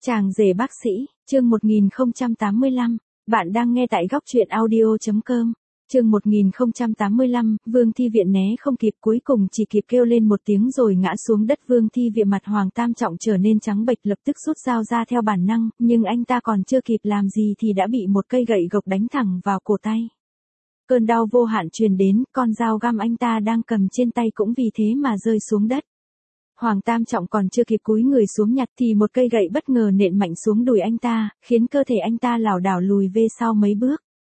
Chàng rể bác sĩ, chương 1085, bạn đang nghe tại góc truyện audio.com. Chương 1085, Vương Thi Viện né không kịp, cuối cùng chỉ kịp kêu lên một tiếng rồi ngã xuống đất. Vương Thi Viện mặt Hoàng Tam Trọng trở nên trắng bệch, lập tức rút dao ra theo bản năng, nhưng anh ta còn chưa kịp làm gì thì đã bị một cây gậy gộc đánh thẳng vào cổ tay. Cơn đau vô hạn truyền đến, con dao găm anh ta đang cầm trên tay cũng vì thế mà rơi xuống đất. Hoàng Tam Trọng còn chưa kịp cúi người xuống nhặt thì một cây gậy bất ngờ nện mạnh xuống đùi anh ta, khiến cơ thể anh ta lảo đảo lùi về sau mấy bước.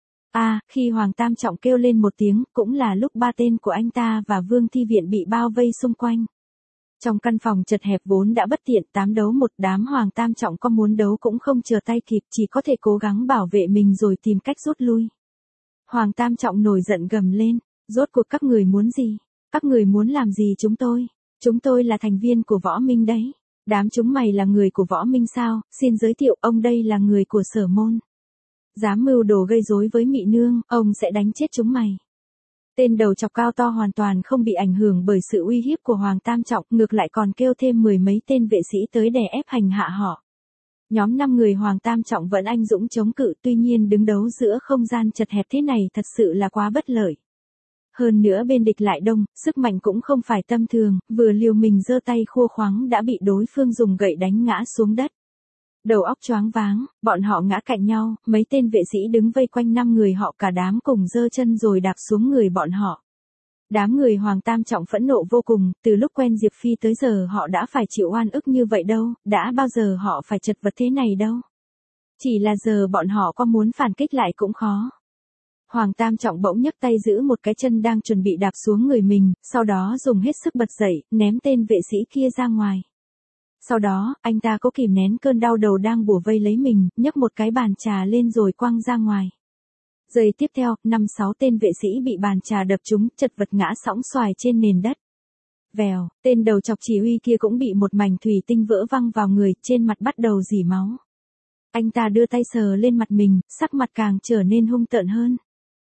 Khi Hoàng Tam Trọng kêu lên một tiếng, cũng là lúc ba tên của anh ta và Vương Thi Viện bị bao vây xung quanh. Trong căn phòng chật hẹp vốn đã bất tiện, 8 đấu một, đám Hoàng Tam Trọng có muốn đấu cũng không chờ tay kịp, chỉ có thể cố gắng bảo vệ mình rồi tìm cách rút lui. Hoàng Tam Trọng nổi giận gầm lên, rốt cuộc các người muốn gì? Các người muốn làm gì chúng tôi? Chúng tôi là thành viên của Võ Minh đấy. Đám chúng mày là người của Võ Minh sao? Xin giới thiệu, ông đây là người của Sở Môn. Dám mưu đồ gây rối với Mị Nương, ông sẽ đánh chết chúng mày. Tên đầu chọc cao to hoàn toàn không bị ảnh hưởng bởi sự uy hiếp của Hoàng Tam Trọng, ngược lại còn kêu thêm 10 mấy tên vệ sĩ tới đè ép hành hạ họ. Nhóm 5 người Hoàng Tam Trọng vẫn anh dũng chống cự, tuy nhiên đứng đấu giữa không gian chật hẹp thế này thật sự là quá bất lợi. Hơn nữa bên địch lại đông, sức mạnh cũng không phải tầm thường, vừa liều mình giơ tay khua khoáng đã bị đối phương dùng gậy đánh ngã xuống đất. Đầu óc choáng váng, bọn họ ngã cạnh nhau, mấy tên vệ sĩ đứng vây quanh 5 người họ, cả đám cùng giơ chân rồi đạp xuống người bọn họ. Đám người Hoàng Tam Trọng phẫn nộ vô cùng, từ lúc quen Diệp Phi tới giờ họ đã phải chịu oan ức như vậy đâu, đã bao giờ họ phải chật vật thế này đâu. Chỉ là giờ bọn họ có muốn phản kích lại cũng khó. Hoàng Tam Trọng bỗng nhấc tay giữ một cái chân đang chuẩn bị đạp xuống người mình, sau đó dùng hết sức bật dậy, ném tên vệ sĩ kia ra ngoài. Sau đó, anh ta cố kìm nén cơn đau đầu đang bủa vây lấy mình, nhấc một cái bàn trà lên rồi quăng ra ngoài. Giây tiếp theo, 5-6 tên vệ sĩ bị bàn trà đập trúng, chật vật ngã sõng xoài trên nền đất. Vèo, tên đầu chọc chỉ huy kia cũng bị một mảnh thủy tinh vỡ văng vào người, trên mặt bắt đầu rỉ máu. Anh ta đưa tay sờ lên mặt mình, sắc mặt càng trở nên hung tợn hơn.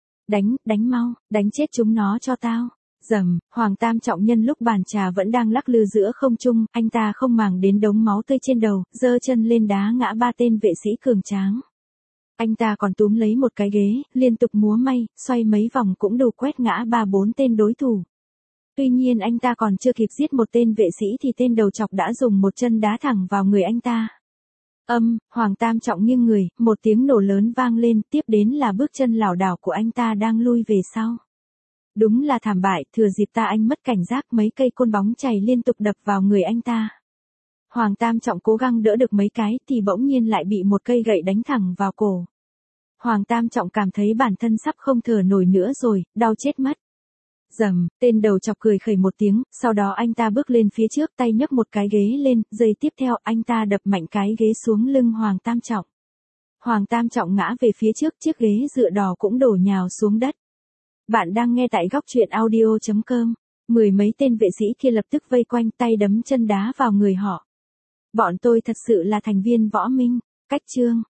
Đánh mau, đánh chết chúng nó cho tao. Rầm, Hoàng Tam Trọng nhân lúc bàn trà vẫn đang lắc lư giữa không trung, anh ta không màng đến đống máu tươi trên đầu, giơ chân lên đá ngã 3 tên vệ sĩ cường tráng. Anh ta còn túm lấy một cái ghế, liên tục múa may, xoay mấy vòng cũng đủ quét ngã 3-4 tên đối thủ. Tuy nhiên anh ta còn chưa kịp giết một tên vệ sĩ thì tên đầu chọc đã dùng một chân đá thẳng vào người anh ta. Hoàng Tam Trọng nghiêng người, một tiếng nổ lớn vang lên, tiếp đến là bước chân lảo đảo của anh ta đang lui về sau. Đúng là thảm bại, thừa dịp anh mất cảnh giác, mấy cây côn bóng chày liên tục đập vào người anh ta. Hoàng Tam Trọng cố gắng đỡ được mấy cái thì bỗng nhiên lại bị một cây gậy đánh thẳng vào cổ. Hoàng Tam Trọng cảm thấy bản thân sắp không thở nổi nữa rồi, đau chết mất. Rầm, tên đầu chọc cười khẩy một tiếng, sau đó anh ta bước lên phía trước, tay nhấc một cái ghế lên, giây tiếp theo anh ta đập mạnh cái ghế xuống lưng Hoàng Tam Trọng. Hoàng Tam Trọng ngã về phía trước, chiếc ghế dựa đỏ cũng đổ nhào xuống đất. Bạn đang nghe tại góc truyện audio.com. 10 mấy tên vệ sĩ kia lập tức vây quanh, tay đấm chân đá vào người họ. Bọn tôi thật sự là thành viên Võ Minh. Cách chương